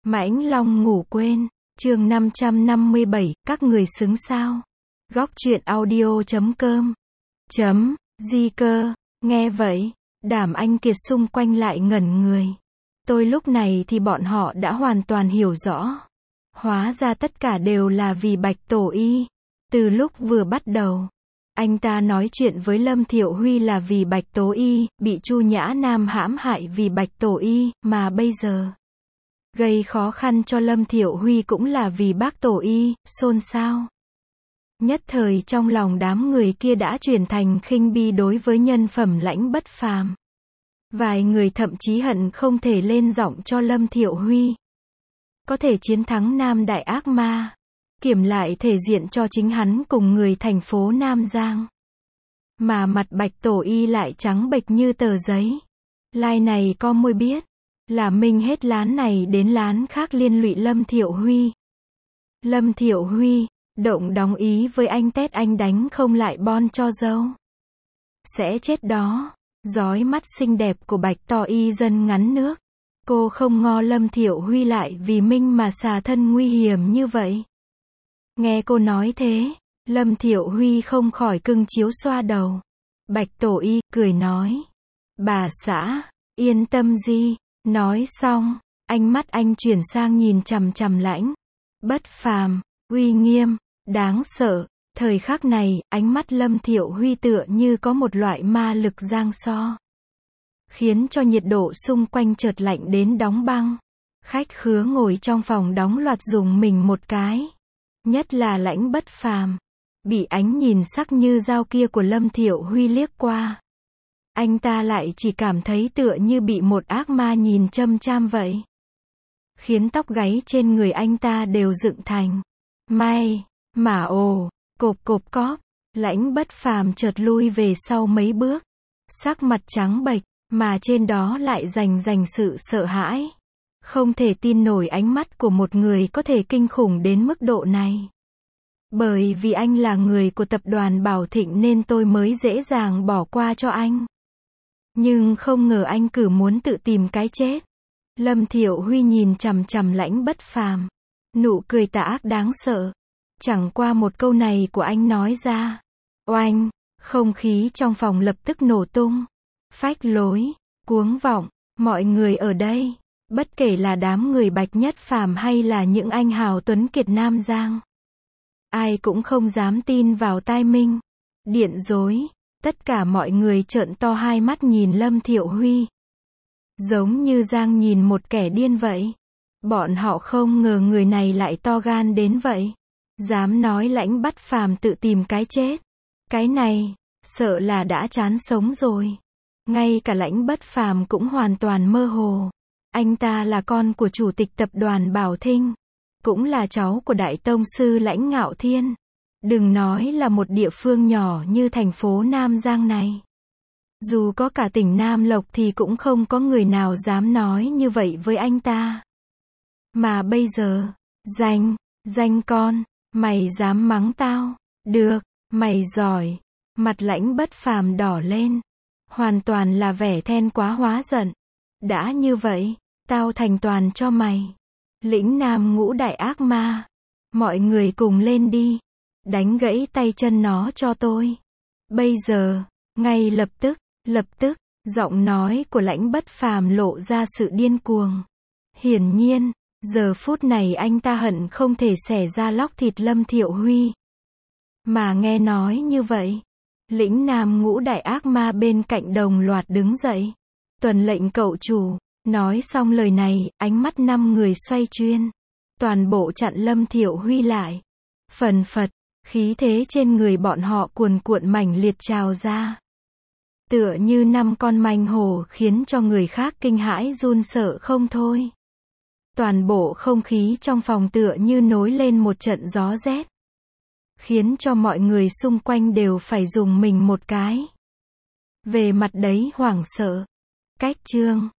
Mãnh Long ngủ quên, chương 557, các người xứng sao? Góc truyện audio.com Di Cơ, nghe vậy, Đàm Anh Kiệt xung quanh lại ngẩn người. Tôi lúc này thì bọn họ đã hoàn toàn hiểu rõ. Hóa ra tất cả đều là vì Bạch Tổ Y. Từ lúc vừa bắt đầu, anh ta nói chuyện với Lâm Thiệu Huy là vì Bạch Tổ Y, bị Chu Nhã Nam hãm hại vì Bạch Tổ Y, mà bây giờ gây khó khăn cho Lâm Thiệu Huy cũng là vì bác Tổ Y, xôn xao. Nhất thời trong lòng đám người kia đã chuyển thành khinh bi đối với nhân phẩm Lãnh Bất Phàm. Vài người thậm chí hận không thể lên giọng cho Lâm Thiệu Huy có thể chiến thắng Nam Đại Ác Ma, kiểm lại thể diện cho chính hắn cùng người thành phố Nam Giang. Mà mặt Bạch Tổ Y lại trắng bệch như tờ giấy. Lai này có môi biết, là mình hết lán này đến lán khác liên lụy Lâm Thiệu Huy. Lâm Thiệu Huy, động đóng ý với anh Tết anh đánh không lại bon cho dâu. Sẽ chết đó. Dói mắt xinh đẹp của Bạch Tổ Y dân ngắn nước. Cô không ngó Lâm Thiệu Huy lại vì mình mà xả thân nguy hiểm như vậy. Nghe cô nói thế, Lâm Thiệu Huy không khỏi cưng chiếu xoa đầu. Bạch Tổ Y cười nói, bà xã, yên tâm gì. Nói xong, ánh mắt anh chuyển sang nhìn chằm chằm Lãnh Bất Phàm, uy nghiêm, đáng sợ. Thời khắc này, ánh mắt Lâm Thiệu Huy tựa như có một loại ma lực giang so, khiến cho nhiệt độ xung quanh chợt lạnh đến đóng băng. Khách khứa ngồi trong phòng đóng loạt dùng mình một cái. Nhất là Lãnh Bất Phàm, bị ánh nhìn sắc như dao kia của Lâm Thiệu Huy liếc qua. Anh ta lại chỉ cảm thấy tựa như bị một ác ma nhìn chăm chăm vậy. Khiến tóc gáy trên người anh ta đều dựng thành may, mà ồ, cộp cộp cóp. Lãnh Bất Phàm chợt lui về sau mấy bước. Sắc mặt trắng bệch, mà trên đó lại rành sự sợ hãi. Không thể tin nổi ánh mắt của một người có thể kinh khủng đến mức độ này. Bởi vì anh là người của tập đoàn Bảo Thịnh nên tôi mới dễ dàng bỏ qua cho anh. Nhưng không ngờ anh cứ muốn tự tìm cái chết. Lâm Thiệu Huy nhìn chằm chằm Lãnh Bất Phàm. Nụ cười tà ác đáng sợ. Chẳng qua một câu này của anh nói ra. Oanh, không khí trong phòng lập tức nổ tung. Phách lối, cuống vọng, mọi người ở đây, bất kể là đám người Bạch Nhất Phàm hay là những anh hào tuấn kiệt Nam Giang, ai cũng không dám tin vào tai mình. Điện rối, tất cả mọi người trợn to hai mắt nhìn Lâm Thiệu Huy. Giống như Giang nhìn một kẻ điên vậy. Bọn họ không ngờ người này lại to gan đến vậy. Dám nói Lãnh Bất Phàm tự tìm cái chết. Cái này, sợ là đã chán sống rồi. Ngay cả Lãnh Bất Phàm cũng hoàn toàn mơ hồ. Anh ta là con của chủ tịch tập đoàn Bảo Thịnh, cũng là cháu của Đại Tông sư Lãnh Ngạo Thiên. Đừng nói là một địa phương nhỏ như thành phố Nam Giang này. Dù có cả tỉnh Nam Lộc thì cũng không có người nào dám nói như vậy với anh ta. Mà bây giờ, danh con, mày dám mắng tao? Được, mày giỏi. Mặt Lãnh Bất Phàm đỏ lên. Hoàn toàn là vẻ then quá hóa giận. Đã như vậy, tao thành toàn cho mày. Lĩnh Nam Ngũ Đại Ác Ma. Mọi người cùng lên đi. Đánh gãy tay chân nó cho tôi. Bây giờ, ngay lập tức, giọng nói của Lãnh Bất Phàm lộ ra sự điên cuồng. Hiển nhiên, giờ phút này anh ta hận không thể xẻ ra lóc thịt Lâm Thiệu Huy. Mà nghe nói như vậy, Lĩnh Nam Ngũ Đại Ác Ma bên cạnh đồng loạt đứng dậy. Tuần lệnh cậu chủ. Nói xong lời này, ánh mắt 5 người xoay chuyên. Toàn bộ chặn Lâm Thiệu Huy lại. Phần phật, khí thế trên người bọn họ cuồn cuộn mãnh liệt trào ra. Tựa như 5 con manh hổ khiến cho người khác kinh hãi run sợ không thôi. Toàn bộ không khí trong phòng tựa như nối lên một trận gió rét. Khiến cho mọi người xung quanh đều phải dùng mình một cái. Về mặt đấy hoảng sợ. Cách chương